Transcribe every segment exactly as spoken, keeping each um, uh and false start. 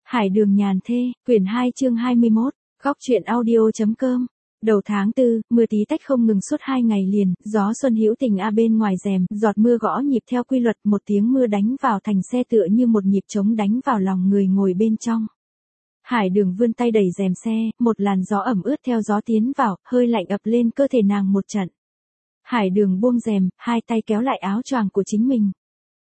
Hải đường nhàn thê, quyển hai chương hai mươi mốt, góc truyện audio.com. Đầu tháng tư, mưa tí tách không ngừng suốt hai ngày liền, gió xuân hữu tình a bên ngoài rèm, giọt mưa gõ nhịp theo quy luật, một tiếng mưa đánh vào thành xe tựa như một nhịp trống đánh vào lòng người ngồi bên trong. Hải đường vươn tay đẩy rèm xe, một làn gió ẩm ướt theo gió tiến vào, hơi lạnh ập lên cơ thể nàng một trận. Hải đường buông rèm, hai tay kéo lại áo choàng của chính mình.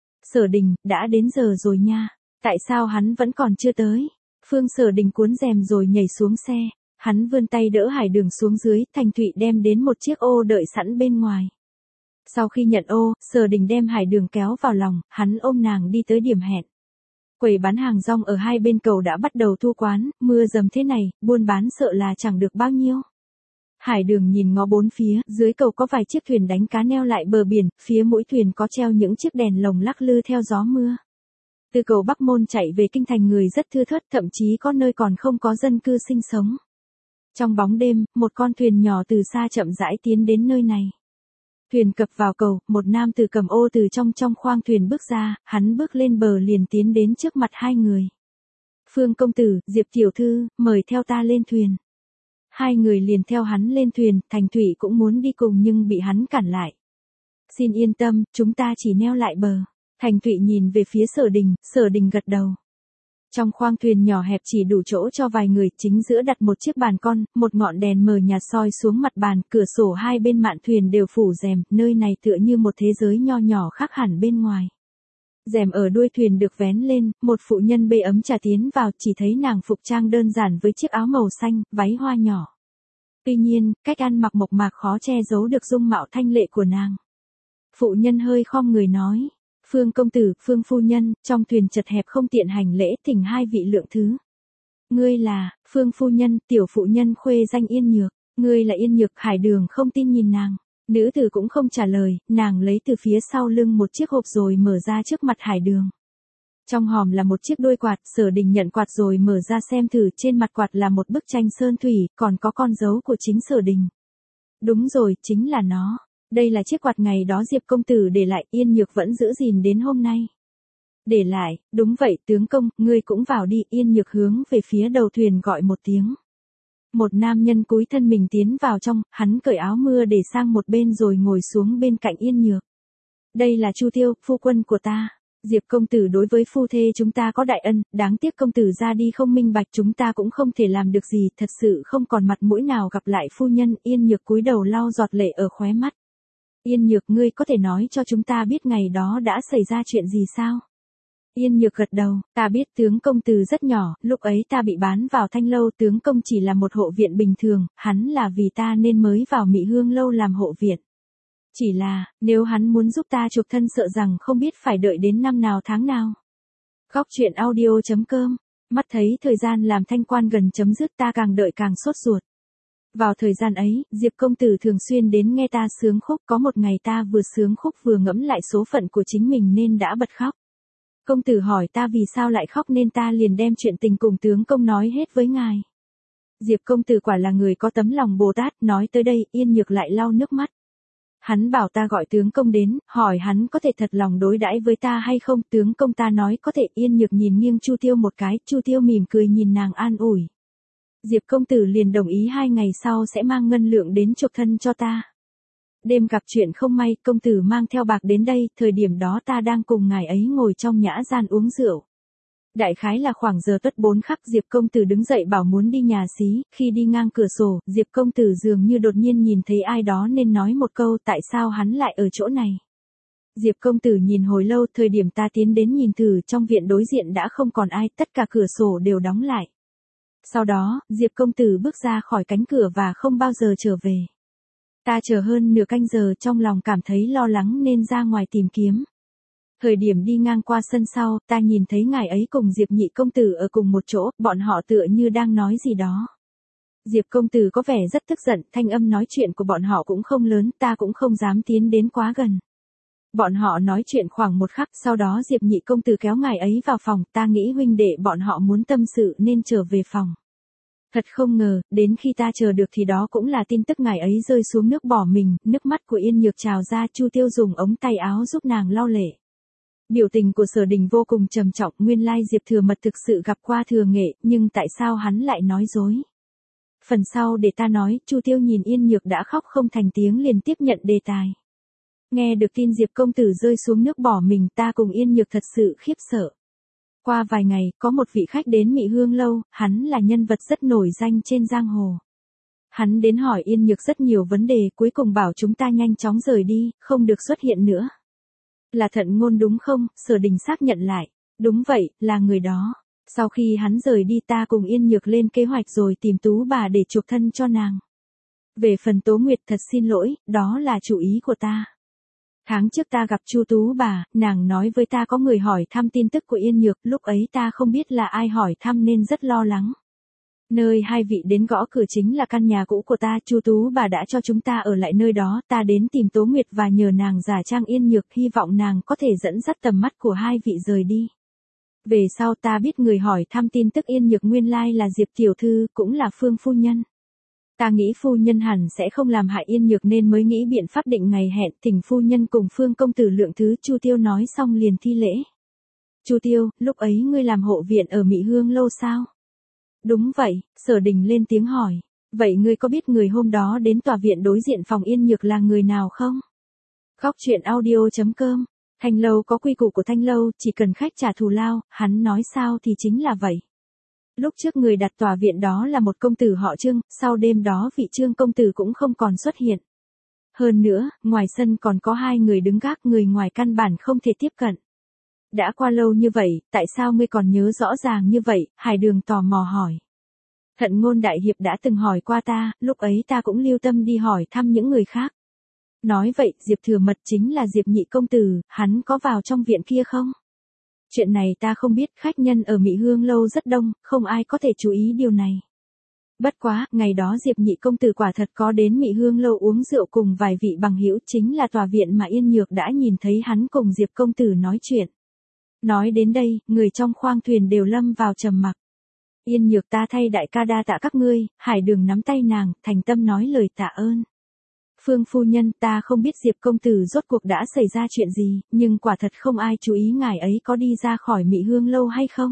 Sở Đình, đã đến giờ rồi nha. Tại sao hắn vẫn còn chưa tới? Phương Sở Đình cuốn rèm rồi nhảy xuống xe. Hắn vươn tay đỡ Hải đường xuống dưới, Thành Thụy đem đến một chiếc ô đợi sẵn bên ngoài. Sau khi nhận ô, Sở Đình đem Hải đường kéo vào lòng, hắn ôm nàng đi tới điểm hẹn. Quầy bán hàng rong ở hai bên cầu đã bắt đầu thu quán, mưa dầm thế này, buôn bán sợ là chẳng được bao nhiêu. Hải đường nhìn ngó bốn phía, dưới cầu có vài chiếc thuyền đánh cá neo lại bờ biển, phía mũi thuyền có treo những chiếc đèn lồng lắc lư theo gió mưa. Từ cầu Bắc Môn chạy về kinh thành người rất thưa thớt, thậm chí có nơi còn không có dân cư sinh sống. Trong bóng đêm, một con thuyền nhỏ từ xa chậm rãi tiến đến nơi này. Thuyền cập vào cầu, một nam tử cầm ô từ trong trong khoang thuyền bước ra, hắn bước lên bờ liền tiến đến trước mặt hai người. Phương công tử, Diệp tiểu thư, mời theo ta lên thuyền. Hai người liền theo hắn lên thuyền, Thành Thụy cũng muốn đi cùng nhưng bị hắn cản lại. Xin yên tâm, chúng ta chỉ neo lại bờ. Thành Thụy nhìn về phía Sở Đình, Sở Đình gật đầu. Trong khoang thuyền nhỏ hẹp chỉ đủ chỗ cho vài người, chính giữa đặt một chiếc bàn con, một ngọn đèn mờ nhạt soi xuống mặt bàn, cửa sổ hai bên mạn thuyền đều phủ rèm, nơi này tựa như một thế giới nho nhỏ khác hẳn bên ngoài. Rèm ở đuôi thuyền được vén lên, một phụ nhân bê ấm trà tiến vào, chỉ thấy nàng phục trang đơn giản với chiếc áo màu xanh, váy hoa nhỏ. Tuy nhiên, cách ăn mặc mộc mạc khó che giấu được dung mạo thanh lệ của nàng. Phụ nhân hơi khom người nói, Phương công tử, Phương phu nhân, trong thuyền chật hẹp không tiện hành lễ, thỉnh hai vị lượng thứ. Ngươi là, Phương phu nhân, tiểu phụ nhân khuê danh Yên Nhược, ngươi là Yên Nhược, Hải đường không tin nhìn nàng. Nữ tử cũng không trả lời, nàng lấy từ phía sau lưng một chiếc hộp rồi mở ra trước mặt Hải đường. Trong hòm là một chiếc đuôi quạt, Sở Đình nhận quạt rồi mở ra xem thử, trên mặt quạt là một bức tranh sơn thủy, còn có con dấu của chính Sở Đình. Đúng rồi, chính là nó. Đây là chiếc quạt ngày đó Diệp công tử để lại, Yên Nhược vẫn giữ gìn đến hôm nay. Để lại, đúng vậy, tướng công, ngươi cũng vào đi, Yên Nhược hướng về phía đầu thuyền gọi một tiếng. Một nam nhân cúi thân mình tiến vào trong, hắn cởi áo mưa để sang một bên rồi ngồi xuống bên cạnh Yên Nhược. Đây là Chu Tiêu, phu quân của ta. Diệp công tử đối với phu thê chúng ta có đại ân, đáng tiếc công tử ra đi không minh bạch, chúng ta cũng không thể làm được gì, thật sự không còn mặt mũi nào gặp lại phu nhân. Yên Nhược cúi đầu lau giọt lệ ở khóe mắt. Yên Nhược, ngươi có thể nói cho chúng ta biết ngày đó đã xảy ra chuyện gì sao? Yên Nhược gật đầu, ta biết tướng công từ rất nhỏ, lúc ấy ta bị bán vào Thanh Lâu, tướng công chỉ là một hộ viện bình thường, hắn là vì ta nên mới vào Mị Hương Lâu làm hộ viện. Chỉ là, nếu hắn muốn giúp ta chuộc thân sợ rằng không biết phải đợi đến năm nào tháng nào. Góc truyện audio.com, mắt thấy thời gian làm thanh quan gần chấm dứt ta càng đợi càng sốt ruột. Vào thời gian ấy, Diệp công tử thường xuyên đến nghe ta sướng khúc, có một ngày ta vừa sướng khúc vừa ngẫm lại số phận của chính mình nên đã bật khóc. Công tử hỏi ta vì sao lại khóc nên ta liền đem chuyện tình cùng tướng công nói hết với ngài. Diệp công tử quả là người có tấm lòng Bồ Tát, nói tới đây, Yên Nhược lại lau nước mắt. Hắn bảo ta gọi tướng công đến, hỏi hắn có thể thật lòng đối đãi với ta hay không, tướng công ta nói có thể. Yên Nhược nhìn nghiêng Chu Tiêu một cái, Chu Tiêu mỉm cười nhìn nàng an ủi. Diệp công tử liền đồng ý hai ngày sau sẽ mang ngân lượng đến chuộc thân cho ta. Đêm gặp chuyện không may, công tử mang theo bạc đến đây, thời điểm đó ta đang cùng ngài ấy ngồi trong nhã gian uống rượu. Đại khái là khoảng giờ tuất bốn khắc, Diệp công tử đứng dậy bảo muốn đi nhà xí, khi đi ngang cửa sổ, Diệp công tử dường như đột nhiên nhìn thấy ai đó nên nói một câu tại sao hắn lại ở chỗ này. Diệp công tử nhìn hồi lâu, thời điểm ta tiến đến nhìn thử trong viện đối diện đã không còn ai, tất cả cửa sổ đều đóng lại. Sau đó, Diệp công tử bước ra khỏi cánh cửa và không bao giờ trở về. Ta chờ hơn nửa canh giờ trong lòng cảm thấy lo lắng nên ra ngoài tìm kiếm. Thời điểm đi ngang qua sân sau, ta nhìn thấy ngài ấy cùng Diệp nhị công tử ở cùng một chỗ, bọn họ tựa như đang nói gì đó. Diệp công tử có vẻ rất tức giận, thanh âm nói chuyện của bọn họ cũng không lớn, ta cũng không dám tiến đến quá gần. Bọn họ nói chuyện khoảng một khắc, sau đó Diệp nhị công tử kéo ngài ấy vào phòng, ta nghĩ huynh đệ bọn họ muốn tâm sự nên trở về phòng. Thật không ngờ, đến khi ta chờ được thì đó cũng là tin tức ngài ấy rơi xuống nước bỏ mình, nước mắt của Yên Nhược trào ra, Chu Tiêu dùng ống tay áo giúp nàng lau lệ. Biểu tình của Sở Đình vô cùng trầm trọng, nguyên lai Diệp Thừa Mật thực sự gặp qua Thừa Nghệ, nhưng tại sao hắn lại nói dối? Phần sau để ta nói, Chu Tiêu nhìn Yên Nhược đã khóc không thành tiếng liền tiếp nhận đề tài. Nghe được tin Diệp công tử rơi xuống nước bỏ mình, ta cùng Yên Nhược thật sự khiếp sợ. Qua vài ngày, có một vị khách đến Mị Hương lâu, hắn là nhân vật rất nổi danh trên giang hồ. Hắn đến hỏi Yên Nhược rất nhiều vấn đề, cuối cùng bảo chúng ta nhanh chóng rời đi, không được xuất hiện nữa. Là Thận Ngôn đúng không? Sở Đình xác nhận lại. Đúng vậy, là người đó. Sau khi hắn rời đi ta cùng Yên Nhược lên kế hoạch rồi tìm Tú bà để chuộc thân cho nàng. Về phần Tố Nguyệt thật xin lỗi, đó là chủ ý của ta. Tháng trước ta gặp Chu Tú bà, nàng nói với ta có người hỏi thăm tin tức của Yên Nhược, lúc ấy ta không biết là ai hỏi thăm nên rất lo lắng. Nơi hai vị đến gõ cửa chính là căn nhà cũ của ta, Chu Tú bà đã cho chúng ta ở lại nơi đó, ta đến tìm Tố Nguyệt và nhờ nàng giả trang Yên Nhược, hy vọng nàng có thể dẫn dắt tầm mắt của hai vị rời đi. Về sau ta biết người hỏi thăm tin tức Yên Nhược nguyên lai là Diệp tiểu thư, cũng là Phương phu nhân. Ta nghĩ phu nhân hẳn sẽ không làm hại Yên Nhược nên mới nghĩ biện pháp định ngày hẹn, thỉnh phu nhân cùng Phương công tử lượng thứ. Chu Tiêu nói xong liền thi lễ. Chu Tiêu, lúc ấy ngươi làm hộ viện ở Mị Hương lâu sao? Đúng vậy, Sở Đình lên tiếng hỏi. Vậy ngươi có biết người hôm đó đến tòa viện đối diện phòng Yên Nhược là người nào không? Góc truyện audio chấm com. Thanh lâu có quy củ của thanh lâu, chỉ cần khách trả thù lao, hắn nói sao thì chính là vậy. Lúc trước người đặt tòa viện đó là một công tử họ Trương, sau đêm đó vị Trương công tử cũng không còn xuất hiện. Hơn nữa, ngoài sân còn có hai người đứng gác, người ngoài căn bản không thể tiếp cận. Đã qua lâu như vậy, tại sao ngươi còn nhớ rõ ràng như vậy? Hải Đường tò mò hỏi. Thận Ngôn đại hiệp đã từng hỏi qua ta, lúc ấy ta cũng lưu tâm đi hỏi thăm những người khác. Nói vậy, Diệp Thừa Mật chính là Diệp nhị công tử, hắn có vào trong viện kia không? Chuyện này ta không biết, khách nhân ở Mị Hương lâu rất đông, không ai có thể chú ý điều này. Bất quá, ngày đó Diệp nhị công tử quả thật có đến Mị Hương lâu uống rượu cùng vài vị bằng hữu, chính là tòa viện mà Yên Nhược đã nhìn thấy hắn cùng Diệp công tử nói chuyện. Nói đến đây, người trong khoang thuyền đều lâm vào trầm mặc. Yên Nhược, ta thay đại ca đa tạ các ngươi. Hải Đường nắm tay nàng, thành tâm nói lời tạ ơn. Phương phu nhân, ta không biết Diệp công tử rốt cuộc đã xảy ra chuyện gì, nhưng quả thật không ai chú ý ngài ấy có đi ra khỏi Mị Hương lâu hay không.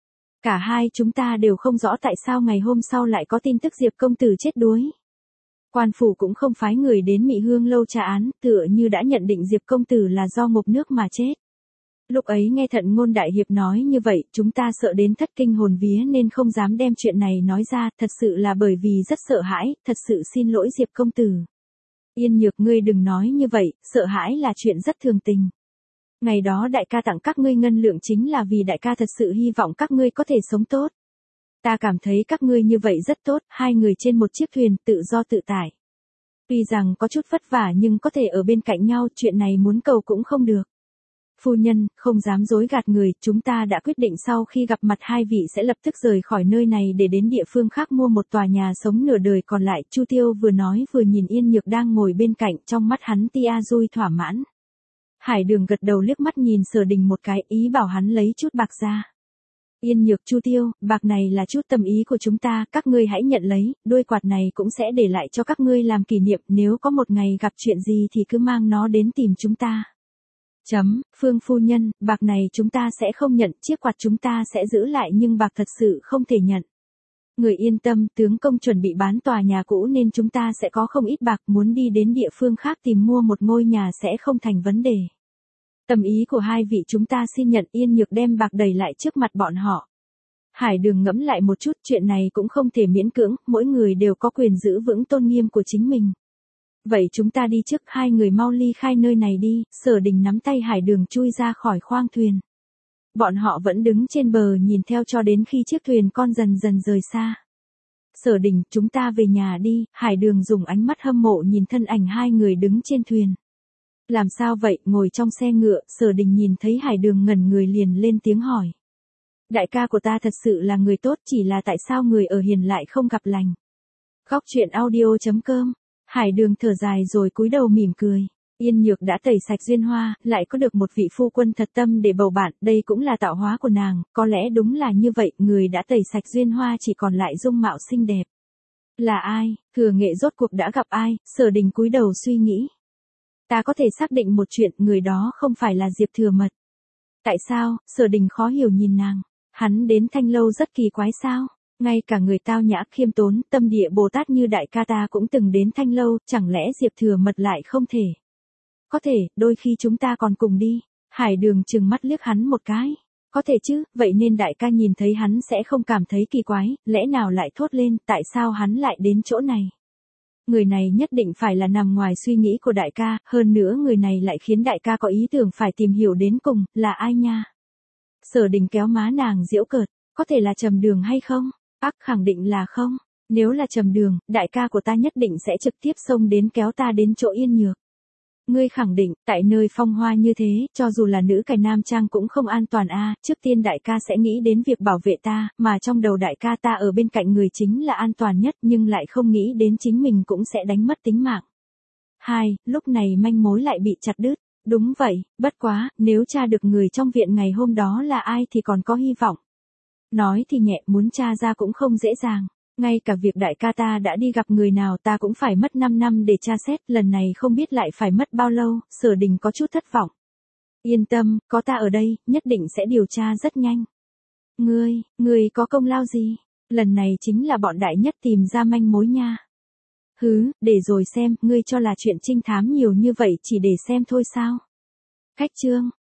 Cả hai chúng ta đều không rõ tại sao ngày hôm sau lại có tin tức Diệp công tử chết đuối. Quan phủ cũng không phái người đến Mị Hương lâu tra án, tựa như đã nhận định Diệp công tử là do ngộp nước mà chết. Lúc ấy nghe Thận Ngôn đại hiệp nói như vậy, chúng ta sợ đến thất kinh hồn vía nên không dám đem chuyện này nói ra, thật sự là bởi vì rất sợ hãi, thật sự xin lỗi Diệp công tử. Yên Nhược, ngươi đừng nói như vậy, sợ hãi là chuyện rất thường tình. Ngày đó đại ca tặng các ngươi ngân lượng chính là vì đại ca thật sự hy vọng các ngươi có thể sống tốt. Ta cảm thấy các ngươi như vậy rất tốt, hai người trên một chiếc thuyền, tự do tự tại. Tuy rằng có chút vất vả nhưng có thể ở bên cạnh nhau, chuyện này muốn cầu cũng không được. Phu nhân, không dám dối gạt người, chúng ta đã quyết định sau khi gặp mặt hai vị sẽ lập tức rời khỏi nơi này để đến địa phương khác mua một tòa nhà sống nửa đời còn lại. Chu Tiêu vừa nói vừa nhìn Yên Nhược đang ngồi bên cạnh, trong mắt hắn tia vui thỏa mãn. Hải Đường gật đầu liếc mắt nhìn Sở Đình một cái, ý bảo hắn lấy chút bạc ra. Yên Nhược, Chu Tiêu, bạc này là chút tâm ý của chúng ta, các ngươi hãy nhận lấy, đôi quạt này cũng sẽ để lại cho các ngươi làm kỷ niệm, nếu có một ngày gặp chuyện gì thì cứ mang nó đến tìm chúng ta. Chấm, Phương phu nhân, bạc này chúng ta sẽ không nhận, chiếc quạt chúng ta sẽ giữ lại nhưng bạc thật sự không thể nhận. Người yên tâm, tướng công chuẩn bị bán tòa nhà cũ nên chúng ta sẽ có không ít bạc, muốn đi đến địa phương khác tìm mua một ngôi nhà sẽ không thành vấn đề. Tâm ý của hai vị chúng ta xin nhận. Yên Nhược đem bạc đẩy lại trước mặt bọn họ. Hải Đường ngẫm lại một chút, chuyện này cũng không thể miễn cưỡng, mỗi người đều có quyền giữ vững tôn nghiêm của chính mình. Vậy chúng ta đi trước, hai người mau ly khai nơi này đi. Sở Đình nắm tay Hải Đường chui ra khỏi khoang thuyền. Bọn họ vẫn đứng trên bờ nhìn theo cho đến khi chiếc thuyền con dần dần rời xa. Sở Đình, chúng ta về nhà đi. Hải Đường dùng ánh mắt hâm mộ nhìn thân ảnh hai người đứng trên thuyền. Làm sao vậy? Ngồi trong xe ngựa, Sở Đình nhìn thấy Hải Đường ngẩn người liền lên tiếng hỏi. Đại ca của ta thật sự là người tốt, chỉ là tại sao người ở hiền lại không gặp lành. Góc truyện audio chấm com. Hải Đường thở dài rồi cúi đầu mỉm cười. Yên Nhược đã tẩy sạch duyên hoa, lại có được một vị phu quân thật tâm để bầu bạn, đây cũng là tạo hóa của nàng, có lẽ đúng là như vậy, người đã tẩy sạch duyên hoa chỉ còn lại dung mạo xinh đẹp. Là ai? Thừa Nghệ rốt cuộc đã gặp ai? Sở Đình cúi đầu suy nghĩ. Ta có thể xác định một chuyện, người đó không phải là Diệp Thừa Mật. Tại sao? Sở Đình khó hiểu nhìn nàng. Hắn đến Thanh Lâu rất kỳ quái sao? Ngay cả người tao nhã khiêm tốn, tâm địa Bồ Tát như đại ca ta cũng từng đến Thanh Lâu, chẳng lẽ Diệp Thừa Mật lại không thể? Có thể, đôi khi chúng ta còn cùng đi. Hải Đường trừng mắt liếc hắn một cái. Có thể chứ, vậy nên đại ca nhìn thấy hắn sẽ không cảm thấy kỳ quái, lẽ nào lại thốt lên, tại sao hắn lại đến chỗ này? Người này nhất định phải là nằm ngoài suy nghĩ của đại ca, hơn nữa người này lại khiến đại ca có ý tưởng phải tìm hiểu đến cùng, là ai nha? Sở Đình kéo má nàng giễu cợt, có thể là Trầm Đường hay không? Ác khẳng định là không, nếu là Trầm Đường, đại ca của ta nhất định sẽ trực tiếp xông đến kéo ta đến chỗ Yên Nhược. Ngươi khẳng định, tại nơi phong hoa như thế, cho dù là nữ cải nam trang cũng không an toàn a, trước tiên đại ca sẽ nghĩ đến việc bảo vệ ta, mà trong đầu đại ca ta ở bên cạnh người chính là an toàn nhất, nhưng lại không nghĩ đến chính mình cũng sẽ đánh mất tính mạng. Hai, lúc này manh mối lại bị chặt đứt. Đúng vậy, bất quá, nếu tra được người trong viện ngày hôm đó là ai thì còn có hy vọng. Nói thì nhẹ, muốn tra ra cũng không dễ dàng. Ngay cả việc đại ca ta đã đi gặp người nào ta cũng phải mất năm năm để tra xét, lần này không biết lại phải mất bao lâu, Sở Đình có chút thất vọng. Yên tâm, có ta ở đây, nhất định sẽ điều tra rất nhanh. Ngươi, ngươi có công lao gì? Lần này chính là bọn đại nhất tìm ra manh mối nha. Hứ, để rồi xem, ngươi cho là chuyện trinh thám nhiều như vậy chỉ để xem thôi sao? Cách chương.